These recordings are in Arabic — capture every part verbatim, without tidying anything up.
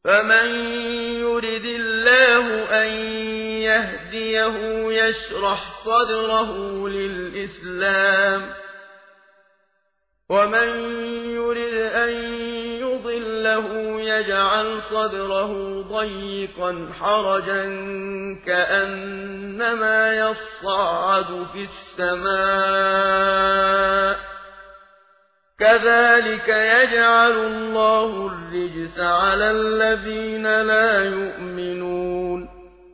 فمن يرد الله أن يهديه يشرح صدره للإسلام ومن يرد أن يضله يجعل صدره ضيقا حرجا كأنما يصعد في السماء كذلك يجعل الله الرجس على الذين لا يؤمنون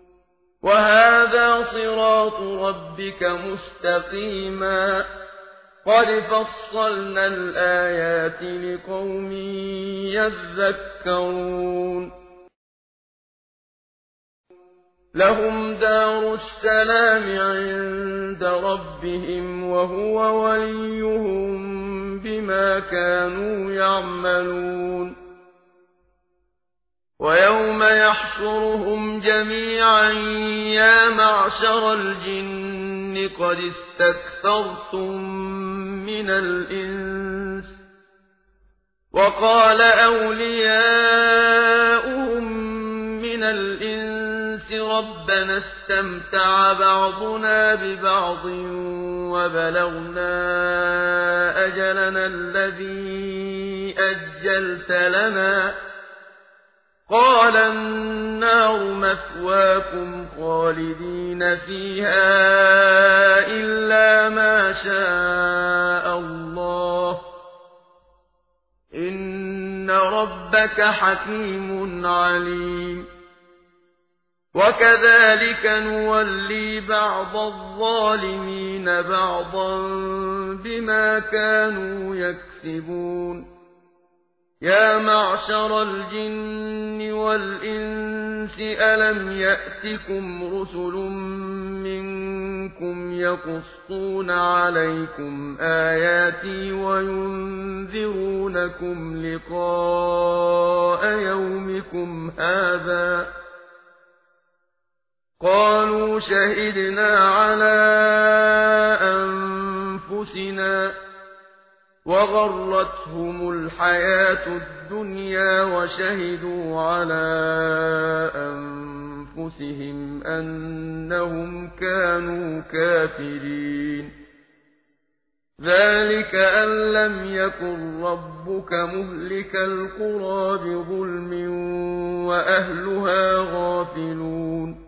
وهذا صراط ربك مستقيما قد فصلنا الآيات لقوم يذكرون لهم دار السلام عند ربهم وهو وليهم بما كانوا يعملون ويوم يحشرهم جميعا يا معشر الجن قد استكثرتم من الإنس وقال أولياؤهم من الإنس ربنا استمتع بعضنا ببعض وبلغنا أجلنا الذي أجلت لنا قال النار مثواكم خالدين فيها إلا ما شاء الله إن ربك حكيم عليم وكذلك نولي بعض الظالمين بعضا بما كانوا يكسبون يا معشر الجن والإنس ألم يأتكم رسل منكم يقصون عليكم آياتي وينذرونكم لقاء يومكم هذا قالوا شهدنا على أنفسنا وغرتهم الحياة الدنيا وشهدوا على أنفسهم أنهم كانوا كافرين ذلك أن لم يكن ربك مهلك القرى بظلم وأهلها غافلون